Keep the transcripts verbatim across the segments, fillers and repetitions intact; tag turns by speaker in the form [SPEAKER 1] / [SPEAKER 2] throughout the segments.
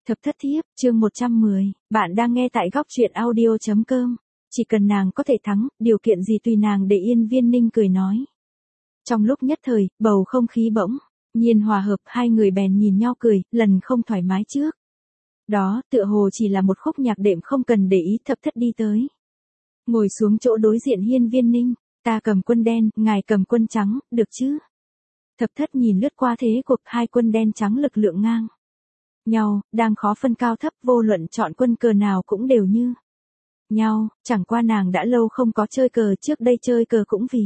[SPEAKER 1] Thập thất thiếp, chương một trăm mười, bạn đang nghe tại góc truyện audio chấm com. Chỉ cần nàng có thể thắng, điều kiện gì tùy nàng để Yên Viên Ninh cười nói. Trong lúc nhất thời, bầu không khí bỗng nhiên hòa hợp, hai người bèn nhìn nhau cười, lần không thoải mái trước. Đó, tựa hồ chỉ là một khúc nhạc đệm không cần để ý. Thập thất đi tới, ngồi xuống chỗ đối diện Hiên Viên Ninh. Ta cầm quân đen, ngài cầm quân trắng, được chứ? Thập thất nhìn lướt qua thế cuộc, hai quân đen trắng lực lượng ngang nhau, đang khó phân cao thấp, vô luận chọn quân cờ nào cũng đều như nhau, chẳng qua nàng đã lâu không có chơi cờ, trước đây chơi cờ cũng vì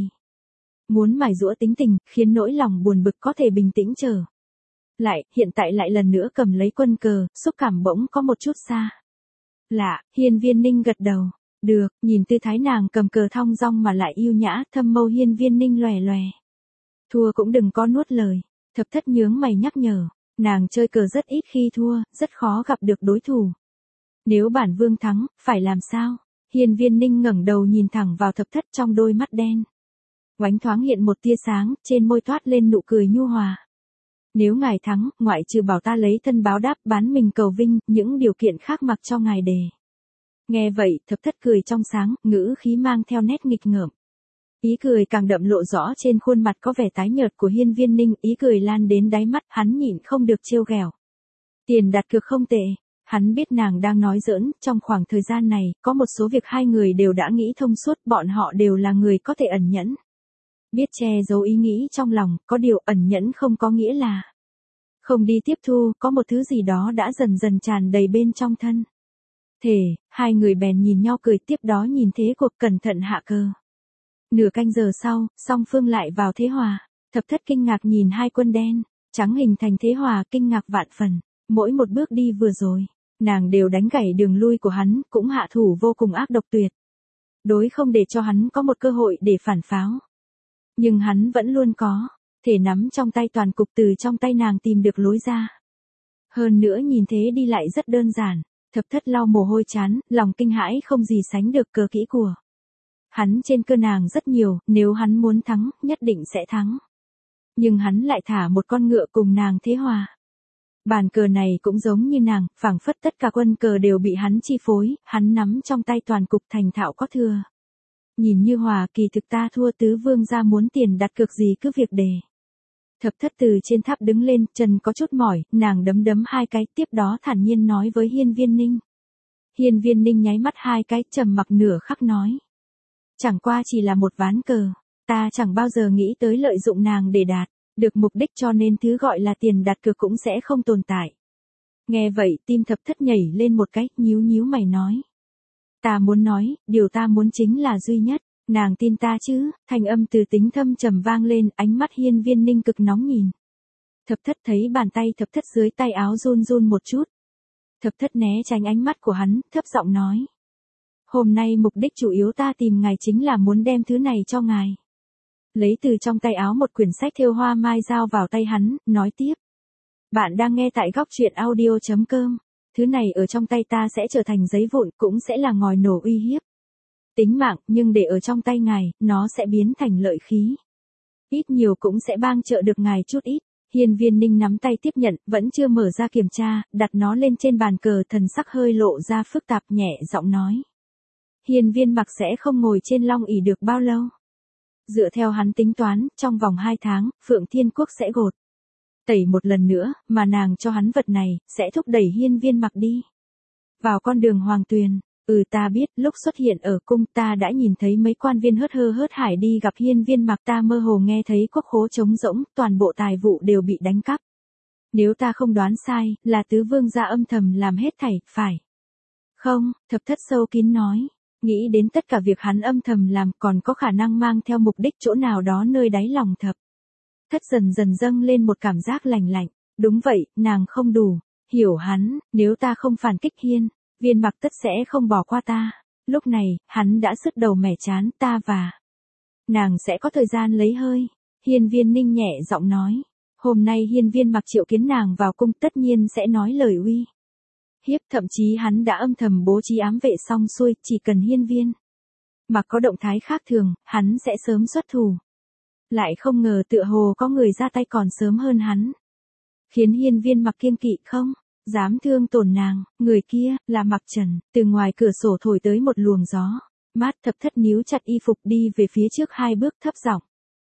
[SPEAKER 1] muốn mài giũa tính tình, khiến nỗi lòng buồn bực có thể bình tĩnh trở lại, hiện tại lại lần nữa cầm lấy quân cờ, xúc cảm bỗng có một chút xa lạ. Hiên Viên Ninh gật đầu, được, nhìn tư thái nàng cầm cờ thong dong mà lại yêu nhã, thâm mâu Hiên Viên Ninh lòe lòe. Thua cũng đừng có nuốt lời. Thập thất nhướng mày nhắc nhở, nàng chơi cờ rất ít khi thua, rất khó gặp được đối thủ. Nếu bản vương thắng, phải làm sao? Hiên Viên Ninh ngẩng đầu nhìn thẳng vào thập thất, trong đôi mắt đen oánh thoáng hiện một tia sáng, trên môi toát lên nụ cười nhu hòa. Nếu ngài thắng, ngoại trừ bảo ta lấy thân báo đáp, bán mình cầu vinh, những điều kiện khác mặc cho ngài đề. Nghe vậy, thập thất cười trong sáng, ngữ khí mang theo nét nghịch ngợm. Ý cười càng đậm lộ rõ trên khuôn mặt có vẻ tái nhợt của Hiên Viên Ninh, ý cười lan đến đáy mắt, hắn nhịn không được trêu ghẹo. Tiền đặt cược không tệ, hắn biết nàng đang nói giỡn, trong khoảng thời gian này, có một số việc hai người đều đã nghĩ thông suốt, bọn họ đều là người có thể ẩn nhẫn. Biết che giấu ý nghĩ trong lòng, có điều ẩn nhẫn không có nghĩa là không đi tiếp thu, có một thứ gì đó đã dần dần tràn đầy bên trong thân thể, hai người bèn nhìn nhau cười, tiếp đó nhìn thế cuộc, cẩn thận hạ cờ. Nửa canh giờ sau, song phương lại vào thế hòa. Thập thất kinh ngạc nhìn hai quân đen trắng hình thành thế hòa, kinh ngạc vạn phần. Mỗi một bước đi vừa rồi, nàng đều đánh gãy đường lui của hắn, cũng hạ thủ vô cùng ác độc tuyệt đối, không để cho hắn có một cơ hội để phản pháo. Nhưng hắn vẫn luôn có thể nắm trong tay toàn cục, từ trong tay nàng tìm được lối ra. Hơn nữa nhìn thế đi lại rất đơn giản. Thập thất lau mồ hôi chán, lòng kinh hãi không gì sánh được, cờ kỹ của hắn trên cơ nàng rất nhiều, nếu hắn muốn thắng, nhất định sẽ thắng. Nhưng hắn lại thả một con ngựa cùng nàng thế hòa. Bàn cờ này cũng giống như nàng, phảng phất tất cả quân cờ đều bị hắn chi phối, hắn nắm trong tay toàn cục, thành thạo có thừa. Nhìn như hòa, kỳ thực ta thua, tứ vương gia muốn tiền đặt cược gì cứ việc đề. Thập thất từ trên tháp đứng lên, chân có chút mỏi, nàng đấm đấm hai cái, tiếp đó thản nhiên nói với Hiên Viên Ninh. Hiên Viên Ninh nháy mắt hai cái, trầm mặc nửa khắc nói. Chẳng qua chỉ là một ván cờ, ta chẳng bao giờ nghĩ tới lợi dụng nàng để đạt được mục đích, cho nên thứ gọi là tiền đặt cược cũng sẽ không tồn tại. Nghe vậy, tim thập thất nhảy lên một cái, nhíu nhíu mày nói. Ta muốn nói, điều ta muốn chính là duy nhất, nàng tin ta chứ? Thanh âm từ tính thâm trầm vang lên, ánh mắt Hiên Viên Ninh cực nóng nhìn. Thập thất thấy bàn tay thập thất dưới tay áo run run một chút. Thập thất né tránh ánh mắt của hắn, thấp giọng nói. Hôm nay mục đích chủ yếu ta tìm ngài chính là muốn đem thứ này cho ngài. Lấy từ trong tay áo một quyển sách thêu hoa mai giao vào tay hắn, nói tiếp. Bạn đang nghe tại góc truyện audio chấm com. Thứ này ở trong tay ta sẽ trở thành giấy vụn, cũng sẽ là ngòi nổ uy hiếp tính mạng, nhưng để ở trong tay ngài, nó sẽ biến thành lợi khí. Ít nhiều cũng sẽ bang trợ được ngài chút ít. Hiên Viên Ninh nắm tay tiếp nhận, vẫn chưa mở ra kiểm tra, đặt nó lên trên bàn cờ, thần sắc hơi lộ ra phức tạp, nhẹ giọng nói. Hiên Viên Mặc sẽ không ngồi trên long ỷ được bao lâu. Dựa theo hắn tính toán, trong vòng hai tháng, Phượng Thiên Quốc sẽ gột tẩy một lần nữa, mà nàng cho hắn vật này, sẽ thúc đẩy Hiên Viên Mặc đi vào con đường hoàng tuyền. Ừ, ta biết, lúc xuất hiện ở cung ta đã nhìn thấy mấy quan viên hớt hơ hớt hải đi gặp Hiên Viên Mặc, ta mơ hồ nghe thấy quốc khố trống rỗng, toàn bộ tài vụ đều bị đánh cắp. Nếu ta không đoán sai, là tứ vương gia âm thầm làm hết thảy, phải không? Thập thất sâu kín nói. Nghĩ đến tất cả việc hắn âm thầm làm, còn có khả năng mang theo mục đích chỗ nào đó nơi đáy lòng thập thất dần dần dâng lên một cảm giác lành lạnh. Đúng vậy, nàng không đủ hiểu hắn, nếu ta không phản kích Hiên Viên Mặc tất sẽ không bỏ qua ta. Lúc này, hắn đã sứt đầu mẻ chán, ta và nàng sẽ có thời gian lấy hơi. Hiên Viên Ninh nhẹ giọng nói. Hôm nay Hiên Viên Mặc triệu kiến nàng vào cung, tất nhiên sẽ nói lời uy hiếp, thậm chí hắn đã âm thầm bố trí ám vệ xong xuôi, chỉ cần Hiên Viên Mặc có động thái khác thường, hắn sẽ sớm xuất thủ. Lại không ngờ tựa hồ có người ra tay còn sớm hơn hắn, khiến Hiên Viên Mặc kiêng kỵ không Dám thương tổn nàng, người kia, là Mặc Trần, từ ngoài cửa sổ thổi tới một luồng gió. Mát. Thập thất níu chặt y phục đi về phía trước hai bước thấp giọng.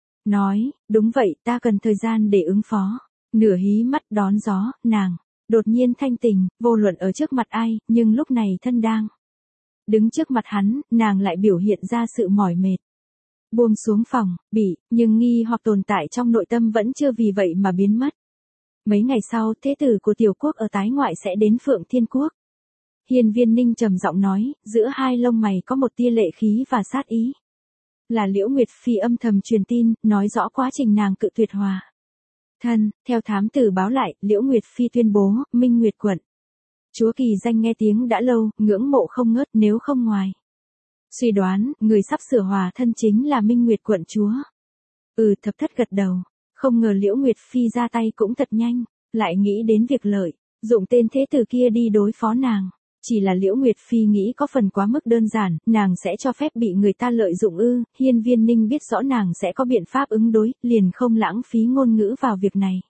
[SPEAKER 1] Nói, đúng vậy, ta cần thời gian để ứng phó. Nửa hí mắt đón gió, nàng, đột nhiên thanh tình, vô luận ở trước mặt ai, nhưng lúc này thân đang đứng trước mặt hắn, nàng lại biểu hiện ra sự mỏi mệt. Buông xuống phòng, bị, nhưng nghi hoặc tồn tại trong nội tâm vẫn chưa vì vậy mà biến mất. Mấy ngày sau, thế tử của tiểu quốc ở tái ngoại sẽ đến Phượng Thiên Quốc. Hiên Viên Ninh trầm giọng nói, giữa hai lông mày có một tia lệ khí và sát ý. Là Liễu Nguyệt Phi âm thầm truyền tin, nói rõ quá trình nàng cự tuyệt hòa thân. Theo thám tử báo lại, Liễu Nguyệt Phi tuyên bố, Minh Nguyệt quận chúa kỳ danh nghe tiếng đã lâu, ngưỡng mộ không ngớt, nếu không ngoài suy đoán, người sắp sửa hòa thân chính là Minh Nguyệt quận chúa. Ừ, thập thất gật đầu. Không ngờ Liễu Nguyệt Phi ra tay cũng thật nhanh, lại nghĩ đến việc lợi dụng tên thế tử kia đi đối phó nàng. Chỉ là Liễu Nguyệt Phi nghĩ có phần quá mức đơn giản, nàng sẽ cho phép bị người ta lợi dụng ư? Hiên Viên Ninh biết rõ nàng sẽ có biện pháp ứng đối, liền không lãng phí ngôn ngữ vào việc này.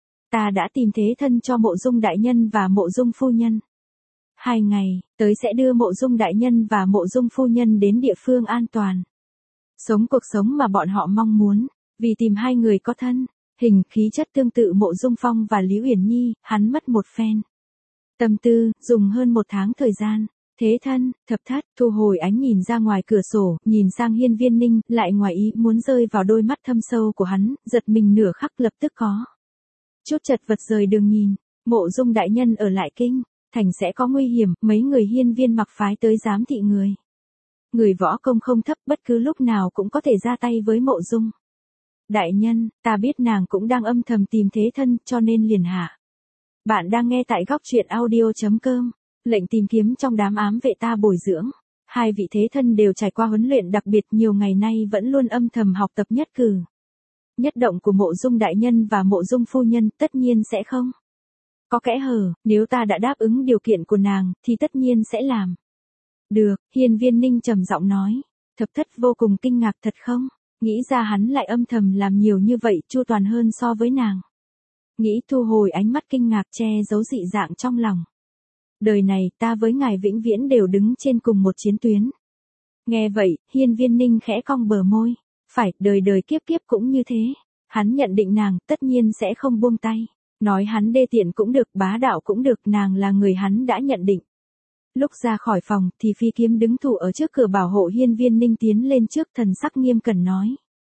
[SPEAKER 1] Ta đã tìm thế thân cho Mộ Dung đại nhân và Mộ Dung phu nhân. Hai ngày tới sẽ đưa Mộ Dung đại nhân và Mộ Dung phu nhân đến địa phương an toàn, sống cuộc sống mà bọn họ mong muốn. Vì tìm hai người có thân hình khí chất tương tự Mộ Dung Phong và Lý Uyển Nhi, hắn mất một phen tâm tư, dùng hơn một tháng thời gian. Thế thân. Thập thất thu hồi ánh nhìn ra ngoài cửa sổ, nhìn sang Hiên Viên Ninh, lại ngoài ý muốn rơi vào đôi mắt thâm sâu của hắn, giật mình nửa khắc, lập tức có chút chật vật rời đường nhìn. Mộ Dung đại nhân ở lại kinh thành sẽ có nguy hiểm, mấy người Hiên Viên mặc phái tới giám thị người. Người võ công không thấp, bất cứ lúc nào cũng có thể ra tay với Mộ Dung đại nhân. Ta biết nàng cũng đang âm thầm tìm thế thân, cho nên liền hạ. Bạn đang nghe tại góc truyện audio chấm com. Lệnh tìm kiếm trong đám ám vệ ta bồi dưỡng. Hai vị thế thân đều trải qua huấn luyện đặc biệt, nhiều ngày nay vẫn luôn âm thầm học tập nhất cử nhất động của Mộ Dung đại nhân và Mộ Dung phu nhân, tất nhiên sẽ không có kẽ hở. Nếu ta đã đáp ứng điều kiện của nàng, thì tất nhiên sẽ làm được. Hiên Viên Ninh trầm giọng nói. Thập thất vô cùng kinh ngạc, thật không? Nghĩ ra hắn lại âm thầm làm nhiều như vậy, chu toàn hơn so với nàng. Nghĩ thu hồi ánh mắt kinh ngạc, che giấu dị dạng trong lòng. Đời này, ta với ngài vĩnh viễn đều đứng trên cùng một chiến tuyến. Nghe vậy, Hiên Viên Ninh khẽ cong bờ môi. Phải, đời đời kiếp kiếp cũng như thế. Hắn nhận định nàng, tất nhiên sẽ không buông tay. Nói hắn đê tiện cũng được, bá đạo cũng được, nàng là người hắn đã nhận định. Lúc ra khỏi phòng, thì Phi Kiếm đứng thủ ở trước cửa bảo hộ Hiên Viên Ninh tiến lên trước, thần sắc nghiêm cẩn nói.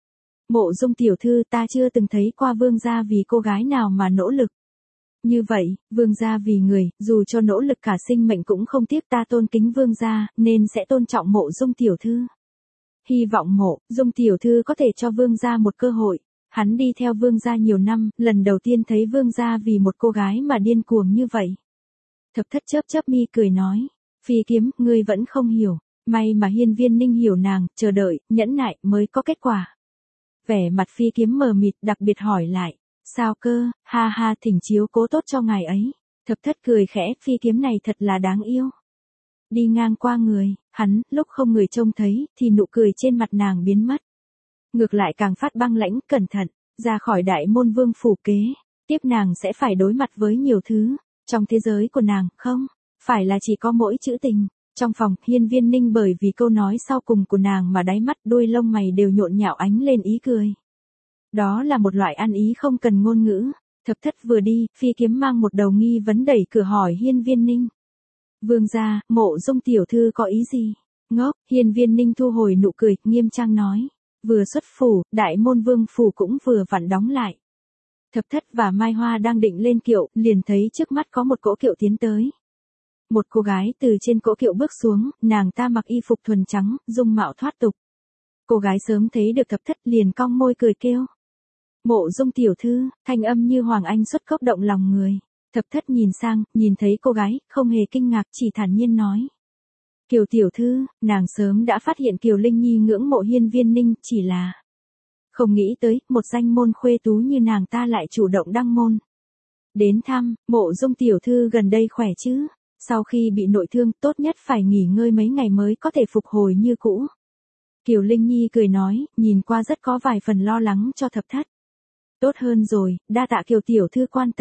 [SPEAKER 1] Mộ Dung tiểu thư, ta chưa từng thấy qua vương gia vì cô gái nào mà nỗ lực như vậy. Vương gia vì người, dù cho nỗ lực cả sinh mệnh cũng không tiếc, ta tôn kính vương gia, nên sẽ tôn trọng Mộ Dung tiểu thư. Hy vọng Mộ Dung tiểu thư có thể cho vương gia một cơ hội. Hắn đi theo vương gia nhiều năm, lần đầu tiên thấy vương gia vì một cô gái mà điên cuồng như vậy. Thập thất chớp chớp mi cười nói. Phi Kiếm, ngươi vẫn không hiểu. May mà Hiên Viên Ninh hiểu nàng, chờ đợi, nhẫn nại mới có kết quả. Vẻ mặt Phi Kiếm mờ mịt, đặc biệt hỏi lại. Sao cơ? Ha ha, thỉnh chiếu cố tốt cho ngài ấy. Thập thất cười khẽ, Phi Kiếm này thật là đáng yêu. Đi ngang qua người, hắn, lúc không người trông thấy, thì nụ cười trên mặt nàng biến mất. Ngược lại càng phát băng lãnh, cẩn thận, ra khỏi đại môn vương phủ kế. Tiếp nàng sẽ phải đối mặt với nhiều thứ. Trong thế giới của nàng, không phải là chỉ có mỗi chữ tình. Trong phòng, Hiên Viên Ninh bởi vì câu nói sau cùng của nàng mà đáy mắt đuôi lông mày đều nhộn nhạo ánh lên ý cười. Đó là một loại ăn ý không cần ngôn ngữ. Thập thất vừa đi, Phi Kiếm mang một đầu nghi vấn đẩy cửa hỏi Hiên Viên Ninh. Vương gia, Mộ Dung tiểu thư có ý gì? Ngốc. Hiên Viên Ninh thu hồi nụ cười, nghiêm trang nói. Vừa xuất phủ, đại môn vương phủ cũng vừa vặn đóng lại. Thập thất và Mai Hoa đang định lên kiệu, liền thấy trước mắt có một cỗ kiệu tiến tới. Một cô gái từ trên cỗ kiệu bước xuống, nàng ta mặc y phục thuần trắng, dung mạo thoát tục. Cô gái sớm thấy được thập thất liền cong môi cười kêu. Mộ Dung tiểu thư, thanh âm như hoàng anh xuất cốc động lòng người. Thập thất nhìn sang, nhìn thấy cô gái, không hề kinh ngạc, chỉ thản nhiên nói. Kiều tiểu thư, nàng sớm đã phát hiện Kiều Linh Nhi ngưỡng mộ Hiên Viên Ninh, chỉ là không nghĩ tới, một danh môn khuê tú như nàng ta lại chủ động đăng môn đến thăm. Mộ Dung tiểu thư gần đây khỏe chứ? Sau khi bị nội thương, tốt nhất phải nghỉ ngơi mấy ngày mới có thể phục hồi như cũ. Kiều Linh Nhi cười nói, nhìn qua rất có vài phần lo lắng cho thập thất. Tốt hơn rồi, đa tạ Kiều tiểu thư quan tâm.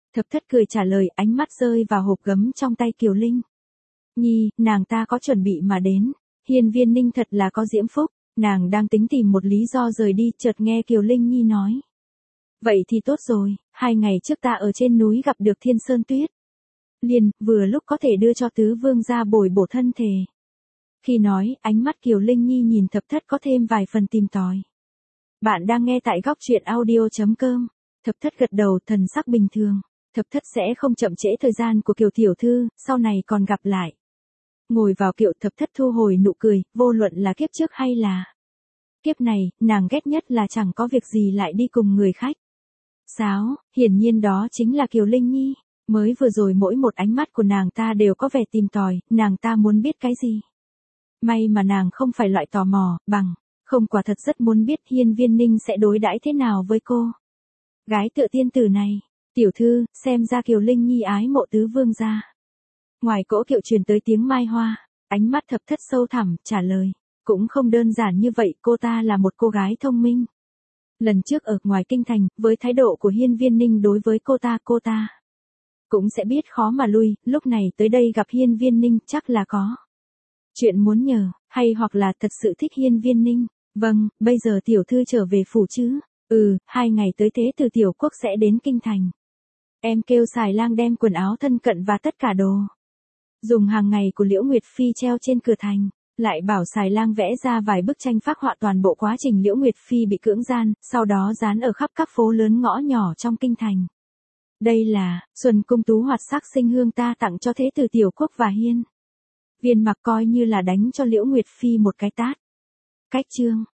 [SPEAKER 1] Thập thất cười trả lời, ánh mắt rơi vào hộp gấm trong tay Kiều Linh. Nhi, nàng ta có chuẩn bị mà đến. Hiên Viên Ninh thật là có diễm phúc, nàng đang tính tìm một lý do rời đi, chợt nghe Kiều Linh Nhi nói. Vậy thì tốt rồi, hai ngày trước ta ở trên núi gặp được Thiên Sơn Tuyết. Liền, vừa lúc có thể đưa cho tứ vương ra bồi bổ thân thể. Khi nói, ánh mắt Kiều Linh Nhi nhìn thập thất có thêm vài phần tìm tòi. Bạn đang nghe tại góc truyện audio.com. Thập thất gật đầu, thần sắc bình thường. Thập thất sẽ không chậm trễ thời gian của Kiều tiểu thư, sau này còn gặp lại. Ngồi vào kiệu, thập thất thu hồi nụ cười, vô luận là kiếp trước hay là kiếp này, nàng ghét nhất là chẳng có việc gì lại đi cùng người khách. Sáo, hiển nhiên đó chính là Kiều Linh Nhi. Mới vừa rồi mỗi một ánh mắt của nàng ta đều có vẻ tìm tòi, nàng ta muốn biết cái gì. May mà nàng không phải loại tò mò, bằng, không quả thật rất muốn biết Hiên Viên Ninh sẽ đối đãi thế nào với cô. Gái tựa tiên tử này, tiểu thư, xem ra Kiều Linh Nhi ái mộ tứ vương gia. Ngoài cỗ kiệu truyền tới tiếng mai hoa, ánh mắt thập thất sâu thẳm, trả lời, cũng không đơn giản như vậy, cô ta là một cô gái thông minh. Lần trước ở ngoài kinh thành, với thái độ của Hiên Viên Ninh đối với cô ta, cô ta cũng sẽ biết khó mà lui, lúc này tới đây gặp Hiên Viên Ninh chắc là có chuyện muốn nhờ, hay hoặc là thật sự thích Hiên Viên Ninh. Vâng, bây giờ tiểu thư trở về phủ chứ? Ừ, hai ngày tới thế từ tiểu quốc sẽ đến kinh thành. Em kêu xài lang đem quần áo thân cận và tất cả đồ dùng hàng ngày của Liễu Nguyệt Phi treo trên cửa thành. Lại bảo xài lang vẽ ra vài bức tranh phác họa toàn bộ quá trình Liễu Nguyệt Phi bị cưỡng gian, sau đó dán ở khắp các phố lớn ngõ nhỏ trong kinh thành. Đây là, Xuân Cung Tú Hoạt sắc sinh hương ta tặng cho thế tử tiểu quốc và Hiên Viên Mặc, coi như là đánh cho Liễu Nguyệt Phi một cái tát. Cách chương,